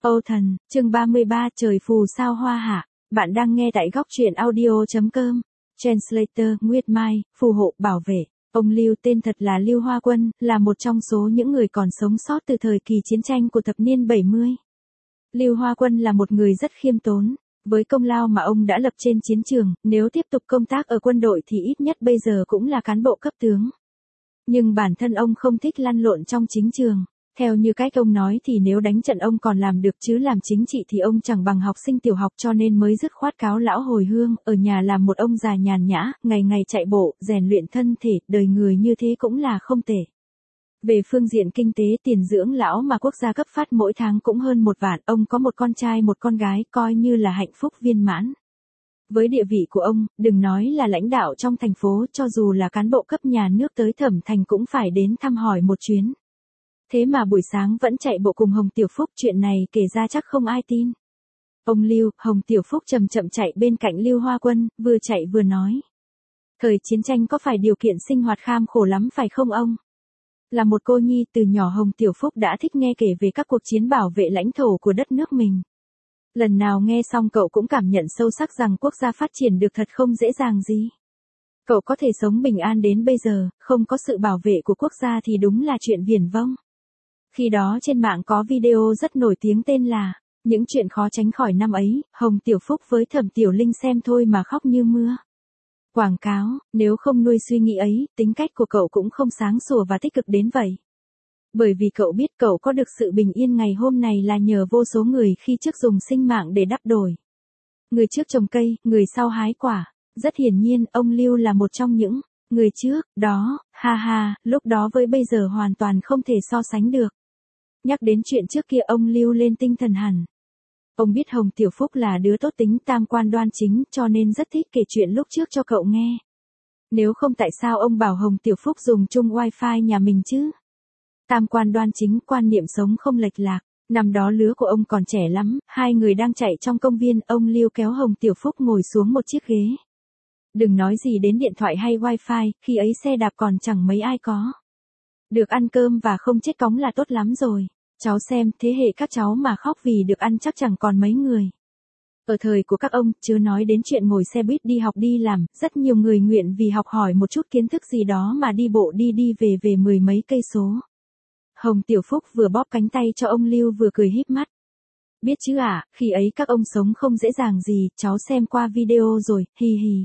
Âu Thần, chương 33 trời phù sao hoa hạ. Bạn đang nghe tại góc truyện audio.com. Translator, Nguyệt Mai, phù hộ, bảo vệ. Ông Lưu tên thật là Lưu Hoa Quân, là một trong số những người còn sống sót từ thời kỳ chiến tranh của thập niên 70. Lưu Hoa Quân là một người rất khiêm tốn. Với công lao mà ông đã lập trên chiến trường, nếu tiếp tục công tác ở quân đội thì ít nhất bây giờ cũng là cán bộ cấp tướng. Nhưng bản thân ông không thích lăn lộn trong chính trường. Theo như cách ông nói thì nếu đánh trận ông còn làm được chứ làm chính trị thì ông chẳng bằng học sinh tiểu học, cho nên mới dứt khoát cáo lão hồi hương, ở nhà làm một ông già nhàn nhã, ngày ngày chạy bộ, rèn luyện thân thể, đời người như thế cũng là không tệ. Về phương diện kinh tế, tiền dưỡng lão mà quốc gia cấp phát mỗi tháng cũng hơn 1 vạn, ông có một con trai một con gái, coi như là hạnh phúc viên mãn. Với địa vị của ông, đừng nói là lãnh đạo trong thành phố, cho dù là cán bộ cấp nhà nước tới Thẩm Thành cũng phải đến thăm hỏi một chuyến. Thế mà buổi sáng vẫn chạy bộ cùng Hồng Tiểu Phúc, chuyện này kể ra chắc không ai tin. Ông Lưu, Hồng Tiểu Phúc chậm chậm chạy bên cạnh Lưu Hoa Quân, vừa chạy vừa nói. Thời chiến tranh có phải điều kiện sinh hoạt kham khổ lắm phải không ông? Là một cô nhi, từ nhỏ Hồng Tiểu Phúc đã thích nghe kể về các cuộc chiến bảo vệ lãnh thổ của đất nước mình. Lần nào nghe xong cậu cũng cảm nhận sâu sắc rằng quốc gia phát triển được thật không dễ dàng gì. Cậu có thể sống bình an đến bây giờ, không có sự bảo vệ của quốc gia thì đúng là chuyện viển vông. Khi đó trên mạng có video rất nổi tiếng tên là Những chuyện khó tránh khỏi năm ấy, Hồng Tiểu Phúc với Thẩm Tiểu Linh xem thôi mà khóc như mưa. Quảng cáo, nếu không nuôi suy nghĩ ấy, tính cách của cậu cũng không sáng sủa và tích cực đến vậy. Bởi vì cậu biết cậu có được sự bình yên ngày hôm này là nhờ vô số người khi trước dùng sinh mạng để đắp đổi. Người trước trồng cây, người sau hái quả. Rất hiển nhiên, ông Lưu là một trong những người trước, đó, ha ha, lúc đó với bây giờ hoàn toàn không thể so sánh được. Nhắc đến chuyện trước kia ông Lưu lên tinh thần hẳn. Ông biết Hồng Tiểu Phúc là đứa tốt tính, tam quan đoan chính, cho nên rất thích kể chuyện lúc trước cho cậu nghe. Nếu không tại sao ông bảo Hồng Tiểu Phúc dùng chung wifi nhà mình chứ? Tam quan đoan chính, quan niệm sống không lệch lạc. Năm đó lứa của ông còn trẻ lắm, hai người đang chạy trong công viên, ông Lưu kéo Hồng Tiểu Phúc ngồi xuống một chiếc ghế. Đừng nói gì đến điện thoại hay wifi, khi ấy xe đạp còn chẳng mấy ai có. Được ăn cơm và không chết cóng là tốt lắm rồi. Cháu xem, thế hệ các cháu mà khóc vì được ăn chắc chẳng còn mấy người. Ở thời của các ông, chưa nói đến chuyện ngồi xe buýt đi học đi làm, rất nhiều người nguyện vì học hỏi một chút kiến thức gì đó mà đi bộ đi về 10 mấy cây số. Hồng Tiểu Phúc vừa bóp cánh tay cho ông Lưu vừa cười híp mắt. Biết chứ ạ, khi ấy các ông sống không dễ dàng gì, cháu xem qua video rồi, hi hi.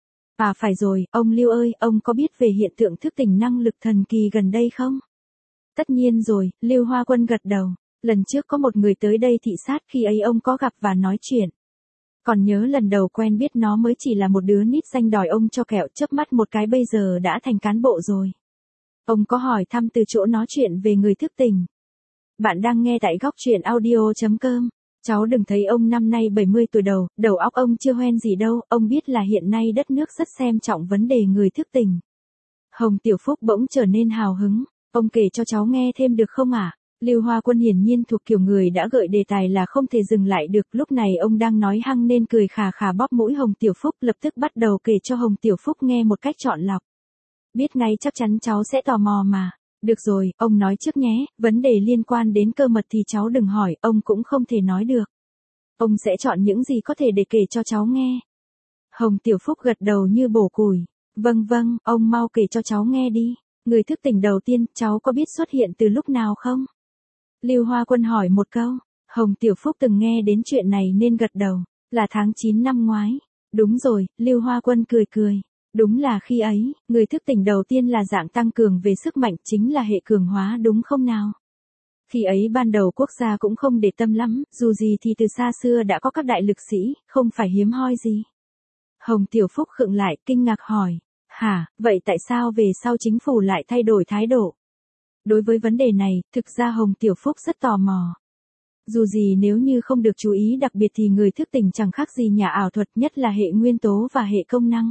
À phải rồi, ông Lưu ơi, ông có biết về hiện tượng thức tỉnh năng lực thần kỳ gần đây không? Tất nhiên rồi, Lưu Hoa Quân gật đầu. Lần trước có một người tới đây thị sát, khi ấy ông có gặp và nói chuyện. Còn nhớ lần đầu quen biết nó mới chỉ là một đứa nít xanh đòi ông cho kẹo, chớp mắt một cái bây giờ đã thành cán bộ rồi. Ông có hỏi thăm từ chỗ nói chuyện về người thức tỉnh. Bạn đang nghe tại góc truyện audio.com. Cháu đừng thấy ông năm nay 70 tuổi đầu óc ông chưa hoen gì đâu, ông biết là hiện nay đất nước rất xem trọng vấn đề người thức tỉnh. Hồng Tiểu Phúc bỗng trở nên hào hứng. Ông kể cho cháu nghe thêm được không ạ? Lưu Hoa Quân hiển nhiên thuộc kiểu người đã gợi đề tài là không thể dừng lại được, lúc này ông đang nói hăng nên cười khà khà bóp mũi Hồng Tiểu Phúc, lập tức bắt đầu kể cho Hồng Tiểu Phúc nghe một cách chọn lọc. Biết ngay chắc chắn cháu sẽ tò mò mà. Được rồi, ông nói trước nhé, vấn đề liên quan đến cơ mật thì cháu đừng hỏi, ông cũng không thể nói được. Ông sẽ chọn những gì có thể để kể cho cháu nghe. Hồng Tiểu Phúc gật đầu như bổ củi. Vâng, ông mau kể cho cháu nghe đi. Người thức tỉnh đầu tiên, cháu có biết xuất hiện từ lúc nào không? Lưu Hoa Quân hỏi một câu. Hồng Tiểu Phúc từng nghe đến chuyện này nên gật đầu. Là tháng 9 năm ngoái. Đúng rồi, Lưu Hoa Quân cười. Đúng là khi ấy, người thức tỉnh đầu tiên là dạng tăng cường về sức mạnh, chính là hệ cường hóa đúng không nào? Khi ấy ban đầu quốc gia cũng không để tâm lắm, dù gì thì từ xa xưa đã có các đại lực sĩ, không phải hiếm hoi gì. Hồng Tiểu Phúc khựng lại, kinh ngạc hỏi. Hả, vậy tại sao về sau chính phủ lại thay đổi thái độ? Đối với vấn đề này, thực ra Hồng Tiểu Phúc rất tò mò. Dù gì nếu như không được chú ý đặc biệt thì người thức tỉnh chẳng khác gì nhà ảo thuật, nhất là hệ nguyên tố và hệ công năng.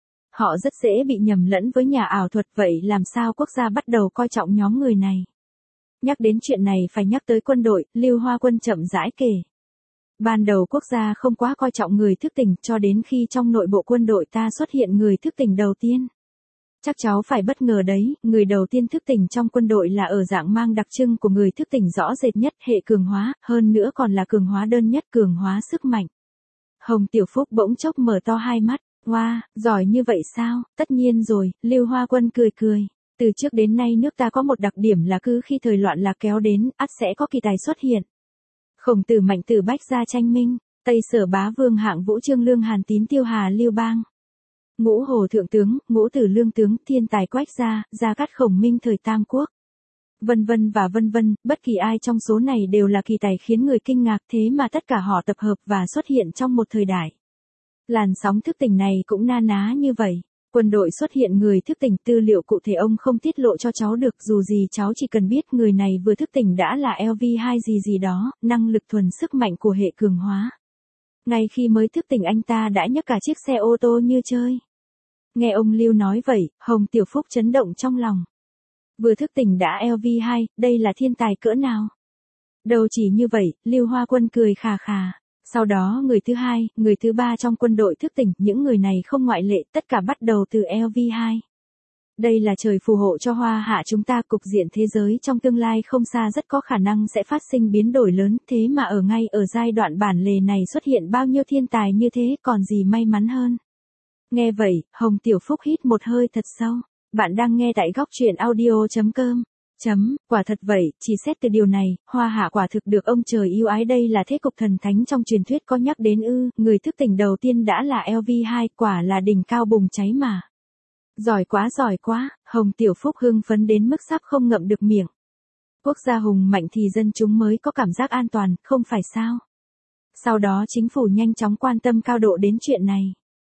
Họ rất dễ bị nhầm lẫn với nhà ảo thuật, vậy làm sao quốc gia bắt đầu coi trọng nhóm người này? Nhắc đến chuyện này phải nhắc tới quân đội, Lưu Hoa Quân chậm rãi kể. Ban đầu quốc gia không quá coi trọng người thức tỉnh cho đến khi trong nội bộ quân đội ta xuất hiện người thức tỉnh đầu tiên. Chắc cháu phải bất ngờ đấy, người đầu tiên thức tỉnh trong quân đội là ở dạng mang đặc trưng của người thức tỉnh rõ rệt nhất, hệ cường hóa, hơn nữa còn là cường hóa đơn nhất, cường hóa sức mạnh. Hồng Tiểu Phúc bỗng chốc mở to hai mắt, wow, giỏi như vậy sao, tất nhiên rồi, Lưu Hoa Quân cười cười. Từ trước đến nay nước ta có một đặc điểm là cứ khi thời loạn lạc kéo đến, ắt sẽ có kỳ tài xuất hiện. Khổng Tử Mạnh Tử Bách Gia tranh minh, Tây Sở Bá Vương Hạng Vũ Trương Lương Hàn Tín Tiêu Hà Lưu Bang. Ngũ Hồ Thượng Tướng, Ngũ Tử Lương Tướng, Thiên Tài Quách Gia, Gia Cát Khổng Minh thời Tam Quốc. Vân vân và vân vân, bất kỳ ai trong số này đều là kỳ tài khiến người kinh ngạc, thế mà tất cả họ tập hợp và xuất hiện trong một thời đại. Làn sóng thức tỉnh này cũng na ná như vậy. Quân đội xuất hiện người thức tỉnh, tư liệu cụ thể ông không tiết lộ cho cháu được, dù gì cháu chỉ cần biết người này vừa thức tỉnh đã là LV2 gì gì đó, năng lực thuần sức mạnh của hệ cường hóa. Ngay khi mới thức tỉnh anh ta đã nhấc cả chiếc xe ô tô như chơi. Nghe ông Lưu nói vậy, Hồng Tiểu Phúc chấn động trong lòng. Vừa thức tỉnh đã LV2, đây là thiên tài cỡ nào? Đâu chỉ như vậy, Lưu Hoa Quân cười khà khà. Sau đó người thứ hai, người thứ ba trong quân đội thức tỉnh, những người này không ngoại lệ, tất cả bắt đầu từ LV2. Đây là trời phù hộ cho Hoa Hạ chúng ta, cục diện thế giới trong tương lai không xa rất có khả năng sẽ phát sinh biến đổi lớn, thế mà ngay ở giai đoạn bản lề này xuất hiện bao nhiêu thiên tài như thế, còn gì may mắn hơn. Nghe vậy, Hồng Tiểu Phúc hít một hơi thật sâu. Bạn đang nghe tại góc truyện audio.com. Quả thật vậy, chỉ xét từ điều này, Hoa Hạ quả thực được ông trời yêu ái, đây là thế cục thần thánh trong truyền thuyết có nhắc đến ư, người thức tỉnh đầu tiên đã là LV2, quả là đỉnh cao bùng cháy mà. Giỏi quá, Hồng Tiểu Phúc hưng phấn đến mức sắp không ngậm được miệng. Quốc gia hùng mạnh thì dân chúng mới có cảm giác an toàn, không phải sao? Sau đó chính phủ nhanh chóng quan tâm cao độ đến chuyện này.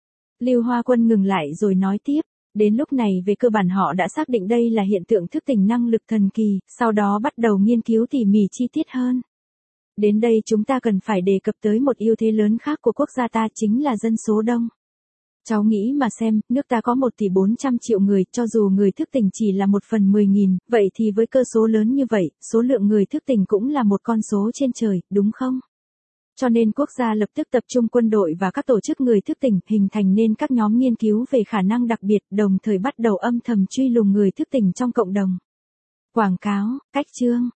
Lưu Hoa Quân ngừng lại rồi nói tiếp. Đến lúc này về cơ bản họ đã xác định đây là hiện tượng thức tỉnh năng lực thần kỳ, sau đó bắt đầu nghiên cứu tỉ mỉ chi tiết hơn. Đến đây chúng ta cần phải đề cập tới một ưu thế lớn khác của quốc gia ta, chính là dân số đông. Cháu nghĩ mà xem, nước ta có 1,4 tỷ người, cho dù người thức tỉnh chỉ là 1/10.000, vậy thì với cơ số lớn như vậy, số lượng người thức tỉnh cũng là một con số trên trời, đúng không? Cho nên quốc gia lập tức tập trung quân đội và các tổ chức người thức tỉnh, hình thành nên các nhóm nghiên cứu về khả năng đặc biệt, đồng thời bắt đầu âm thầm truy lùng người thức tỉnh trong cộng đồng. Quảng cáo, cách chương,